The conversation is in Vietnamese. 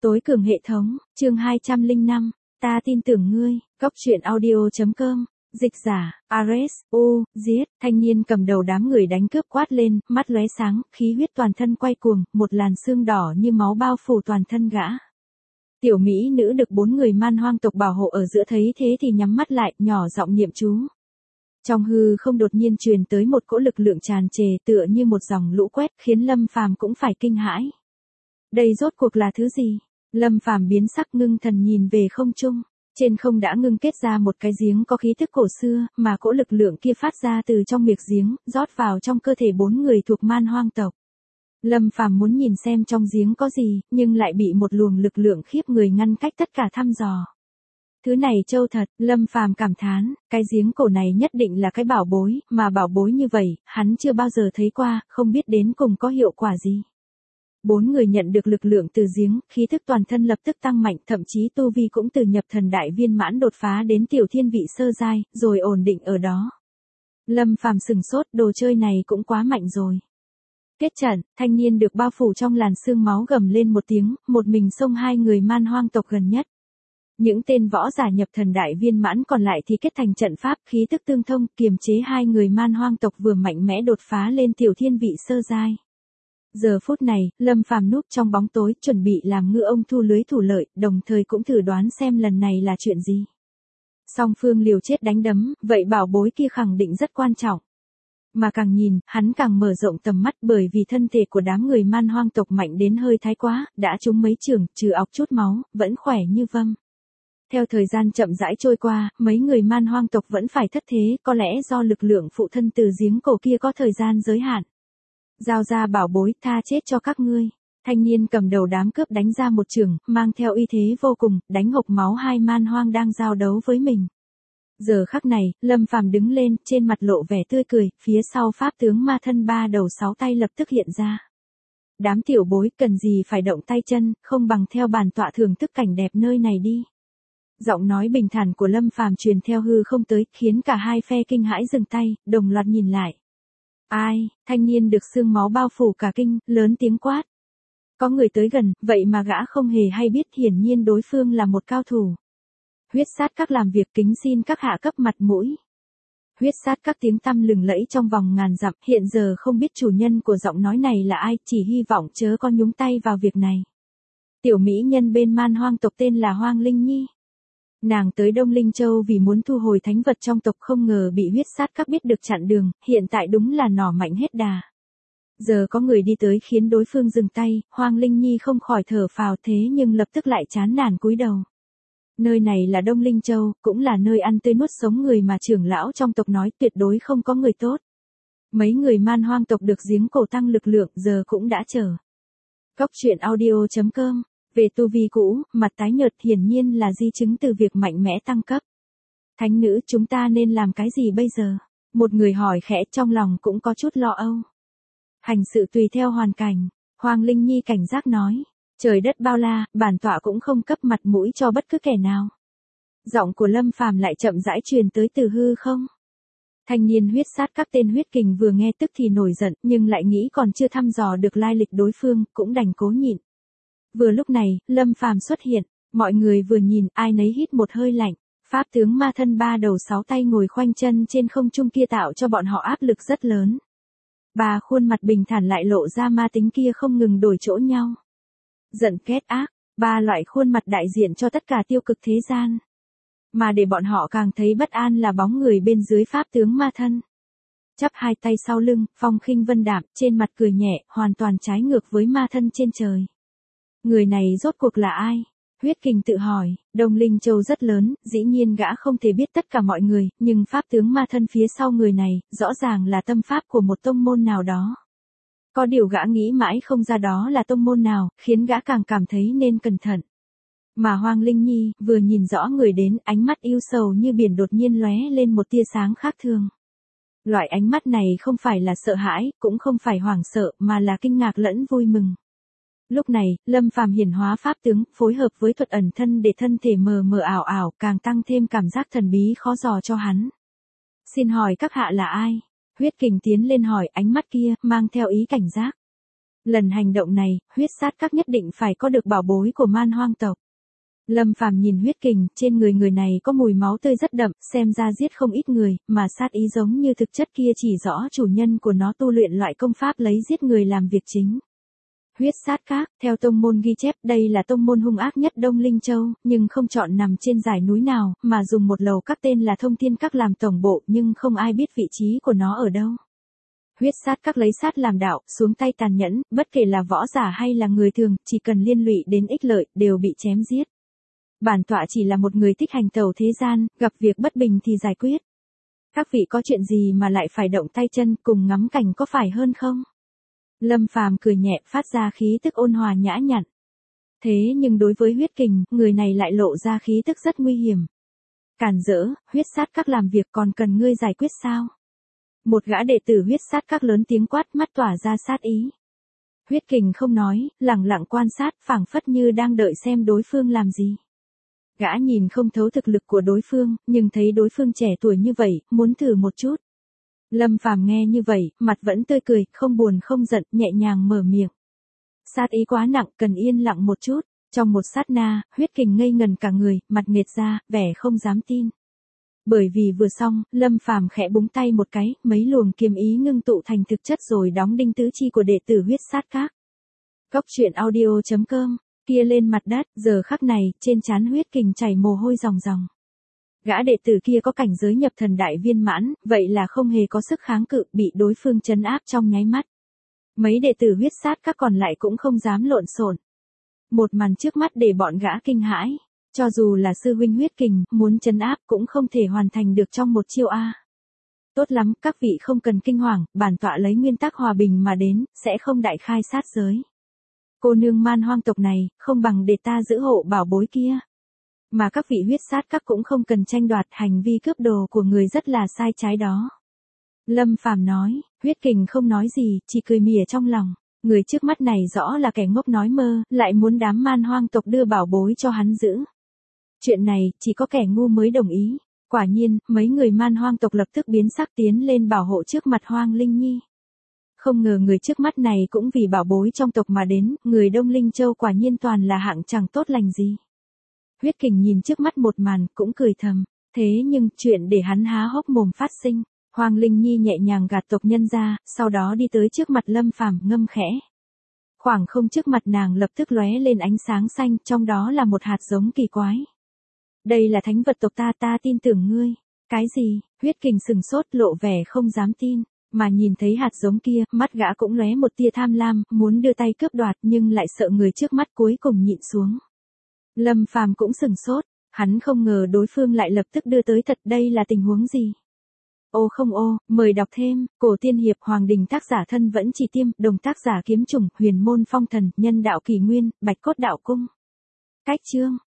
Tối cường hệ thống, chương 205, ta tin tưởng ngươi, Cóc truyện audio.com, dịch giả, Ares, giết, thanh niên cầm đầu đám người đánh cướp quát lên, mắt lóe sáng, khí huyết toàn thân quay cuồng, một làn sương đỏ như máu bao phủ toàn thân gã. Tiểu mỹ nữ được 4 người man hoang tộc bảo hộ ở giữa thấy thế thì nhắm mắt lại, nhỏ giọng niệm chú. Trong hư không đột nhiên truyền tới một cỗ lực lượng tràn trề tựa như một dòng lũ quét khiến Lâm Phàm cũng phải kinh hãi. Đây rốt cuộc là thứ gì? Lâm Phàm biến sắc ngưng thần nhìn về không trung. Trên không đã ngưng kết ra một cái giếng có khí tức cổ xưa, mà cỗ lực lượng kia phát ra từ trong miệng giếng, rót vào trong cơ thể 4 người thuộc man hoang tộc. Lâm Phàm muốn nhìn xem trong giếng có gì, nhưng lại bị một luồng lực lượng khiếp người ngăn cách tất cả thăm dò. Thứ này trâu thật, Lâm Phàm cảm thán, cái giếng cổ này nhất định là cái bảo bối, mà bảo bối như vậy, hắn chưa bao giờ thấy qua, không biết đến cùng có hiệu quả gì. 4 người nhận được lực lượng từ giếng, khí thức toàn thân lập tức tăng mạnh, thậm chí tu vi cũng từ nhập thần đại viên mãn đột phá đến tiểu thiên vị sơ giai, rồi ổn định ở đó. Lâm Phàm sừng sốt, đồ chơi này cũng quá mạnh rồi. Kết trận, thanh niên được bao phủ trong làn sương máu gầm lên một tiếng, một mình xông 2 người man hoang tộc gần nhất. Những tên võ giả nhập thần đại viên mãn còn lại thì kết thành trận pháp, khí tức tương thông, kiềm chế 2 người man hoang tộc vừa mạnh mẽ đột phá lên tiểu thiên vị sơ giai. Giờ phút này, Lâm Phàm núp trong bóng tối, chuẩn bị làm ngư ông thu lưới thủ lợi, đồng thời cũng thử đoán xem lần này là chuyện gì. Song phương liều chết đánh đấm, vậy bảo bối kia khẳng định rất quan trọng. Mà càng nhìn, hắn càng mở rộng tầm mắt bởi vì thân thể của đám người man hoang tộc mạnh đến hơi thái quá, đã trúng mấy trường, trừ ọc chút máu, vẫn khỏe như vâm. Theo thời gian chậm rãi trôi qua, mấy người man hoang tộc vẫn phải thất thế, có lẽ do lực lượng phụ thân từ giếng cổ kia có thời gian giới hạn. Giao ra bảo bối, tha chết cho các ngươi. Thanh niên cầm đầu đám cướp đánh ra một chưởng, mang theo uy thế vô cùng, đánh hộc máu 2 man hoang đang giao đấu với mình. Giờ khắc này, Lâm Phàm đứng lên, trên mặt lộ vẻ tươi cười, phía sau pháp tướng ma thân 3 đầu 6 tay lập tức hiện ra. Đám tiểu bối cần gì phải động tay chân, không bằng theo bản tọa thưởng thức cảnh đẹp nơi này đi. Giọng nói bình thản của Lâm Phàm truyền theo hư không tới, khiến cả hai phe kinh hãi dừng tay, đồng loạt nhìn lại. Ai, thanh niên được sương máu bao phủ cả kinh, lớn tiếng quát. Có người tới gần, vậy mà gã không hề hay biết, hiển nhiên đối phương là một cao thủ. Huyết sát các làm việc, kính xin các hạ cấp mặt mũi. Huyết sát các tiếng tăm lừng lẫy trong vòng ngàn dặm, hiện giờ không biết chủ nhân của giọng nói này là ai, chỉ hy vọng chớ có nhúng tay vào việc này. Tiểu mỹ nhân bên man hoang tộc tên là Hoang Linh Nhi. Nàng tới Đông Linh Châu vì muốn thu hồi thánh vật trong tộc, không ngờ bị huyết sát các biết được chặn đường, hiện tại đúng là nỏ mạnh hết đà. Giờ có người đi tới khiến đối phương dừng tay, Hoang Linh Nhi không khỏi thở phào, thế nhưng lập tức lại chán nản cúi đầu. Nơi này là Đông Linh Châu, cũng là nơi ăn tươi nuốt sống người mà trưởng lão trong tộc nói tuyệt đối không có người tốt. Mấy người man hoang tộc được giếng cổ tăng lực lượng giờ cũng đã chờ. Cóc truyện audio.com. Về tu vi cũ, mặt tái nhợt hiển nhiên là di chứng từ việc mạnh mẽ tăng cấp. Thánh nữ, chúng ta nên làm cái gì bây giờ? Một người hỏi khẽ, trong lòng cũng có chút lo âu. Hành sự tùy theo hoàn cảnh, Hoang Linh Nhi cảnh giác nói. Trời đất bao la, bản tọa cũng không cấp mặt mũi cho bất cứ kẻ nào. Giọng của Lâm Phàm lại chậm rãi truyền tới từ hư không. Thanh niên huyết sát các tên huyết kình vừa nghe tức thì nổi giận, nhưng lại nghĩ còn chưa thăm dò được lai lịch đối phương, cũng đành cố nhịn. Vừa lúc này, Lâm Phàm xuất hiện, mọi người vừa nhìn, ai nấy hít một hơi lạnh. Pháp tướng ma thân 3 đầu 6 tay ngồi khoanh chân trên không trung kia tạo cho bọn họ áp lực rất lớn. 3 khuôn mặt bình thản lại lộ ra ma tính kia không ngừng đổi chỗ nhau. Giận, ghét, ác, 3 loại khuôn mặt đại diện cho tất cả tiêu cực thế gian. Mà để bọn họ càng thấy bất an là bóng người bên dưới pháp tướng ma thân. Chắp 2 tay sau lưng, phong khinh vân đạm, trên mặt cười nhẹ, hoàn toàn trái ngược với ma thân trên trời. Người này rốt cuộc là ai? Huyết kình tự hỏi, Đông Linh Châu rất lớn, dĩ nhiên gã không thể biết tất cả mọi người, nhưng pháp tướng ma thân phía sau người này, rõ ràng là tâm pháp của một tông môn nào đó. Có điều gã nghĩ mãi không ra đó là tông môn nào, khiến gã càng cảm thấy nên cẩn thận. Mà Hoang Linh Nhi, vừa nhìn rõ người đến, ánh mắt yêu sầu như biển đột nhiên lóe lên một tia sáng khác thường. Loại ánh mắt này không phải là sợ hãi, cũng không phải hoảng sợ, mà là kinh ngạc lẫn vui mừng. Lúc này, Lâm Phàm hiển hóa pháp tướng, phối hợp với thuật ẩn thân để thân thể mờ mờ ảo ảo, càng tăng thêm cảm giác thần bí khó dò cho hắn. Xin hỏi các hạ là ai? Huyết kình tiến lên hỏi, ánh mắt kia, mang theo ý cảnh giác. Lần hành động này, huyết sát các nhất định phải có được bảo bối của man hoang tộc. Lâm Phàm nhìn huyết kình, trên người người này có mùi máu tươi rất đậm, xem ra giết không ít người, mà sát ý giống như thực chất kia chỉ rõ chủ nhân của nó tu luyện loại công pháp lấy giết người làm việc chính. Huyết sát các, theo tông môn ghi chép, đây là tông môn hung ác nhất Đông Linh Châu, nhưng không chọn nằm trên dải núi nào, mà dùng một lầu các tên là Thông Thiên Các làm tổng bộ, nhưng không ai biết vị trí của nó ở đâu. Huyết sát các lấy sát làm đạo, xuống tay tàn nhẫn, bất kể là võ giả hay là người thường, chỉ cần liên lụy đến ích lợi, đều bị chém giết. Bản tọa chỉ là một người thích hành tẩu thế gian, gặp việc bất bình thì giải quyết. Các vị có chuyện gì mà lại phải động tay chân, cùng ngắm cảnh có phải hơn không? Lâm Phàm cười nhẹ, phát ra khí tức ôn hòa nhã nhặn. Thế nhưng đối với huyết kình, người này lại lộ ra khí tức rất nguy hiểm. Cản rỡ, huyết sát các làm việc còn cần ngươi giải quyết sao? Một gã đệ tử huyết sát các lớn tiếng quát, mắt tỏa ra sát ý. Huyết kình không nói, lặng lặng quan sát, phảng phất như đang đợi xem đối phương làm gì. Gã nhìn không thấu thực lực của đối phương, nhưng thấy đối phương trẻ tuổi như vậy, muốn thử một chút. Lâm Phàm nghe như vậy, mặt vẫn tươi cười, không buồn không giận, nhẹ nhàng mở miệng. Sát ý quá nặng, cần yên lặng một chút. Trong một sát na, huyết kình ngây ngần cả người, mặt nghệt ra, vẻ không dám tin. Bởi vì vừa xong, Lâm Phàm khẽ búng tay một cái, mấy luồng kiếm ý ngưng tụ thành thực chất rồi đóng đinh tứ chi của đệ tử huyết sát các. Cốc truyện audio.com, kia lên mặt đất, giờ khắc này, trên trán huyết kình chảy mồ hôi ròng ròng. Gã đệ tử kia có cảnh giới nhập thần đại viên mãn, vậy là không hề có sức kháng cự, bị đối phương trấn áp trong nháy mắt. Mấy đệ tử huyết sát các còn lại cũng không dám lộn xộn. Một màn trước mắt để bọn gã kinh hãi. Cho dù là sư huynh huyết kình, muốn trấn áp cũng không thể hoàn thành được trong một chiêu A. Tốt lắm, các vị không cần kinh hoàng, bản tọa lấy nguyên tắc hòa bình mà đến, sẽ không đại khai sát giới. Cô nương man hoang tộc này, không bằng để ta giữ hộ bảo bối kia. Mà các vị huyết sát các cũng không cần tranh đoạt, hành vi cướp đồ của người rất là sai trái đó. Lâm Phàm nói, huyết kình không nói gì, chỉ cười mỉa trong lòng. Người trước mắt này rõ là kẻ ngốc nói mơ, lại muốn đám man hoang tộc đưa bảo bối cho hắn giữ. Chuyện này, chỉ có kẻ ngu mới đồng ý. Quả nhiên, mấy người man hoang tộc lập tức biến sắc tiến lên bảo hộ trước mặt Hoang Linh Nhi. Không ngờ người trước mắt này cũng vì bảo bối trong tộc mà đến, người Đông Linh Châu quả nhiên toàn là hạng chẳng tốt lành gì. Huyết kình nhìn trước mắt một màn, cũng cười thầm. Thế nhưng, chuyện để hắn há hốc mồm phát sinh. Hoang Linh Nhi nhẹ nhàng gạt tộc nhân ra, sau đó đi tới trước mặt Lâm Phàm ngâm khẽ. Khoảng không trước mặt nàng lập tức lóe lên ánh sáng xanh, trong đó là một hạt giống kỳ quái. Đây là thánh vật tộc ta tin tưởng ngươi. Cái gì? Huyết kình sừng sốt, lộ vẻ không dám tin. Mà nhìn thấy hạt giống kia, mắt gã cũng lóe một tia tham lam, muốn đưa tay cướp đoạt nhưng lại sợ người trước mắt cuối cùng nhịn xuống. Lâm Phàm cũng sừng sốt, hắn không ngờ đối phương lại lập tức đưa tới thật, đây là tình huống gì? Ô không ô, mời đọc thêm, cổ tiên hiệp Hoàng Đình tác giả thân vẫn chỉ tiêm, đồng tác giả kiếm trùng, huyền môn phong thần, nhân đạo kỳ nguyên, bạch cốt đạo cung. Cách chương.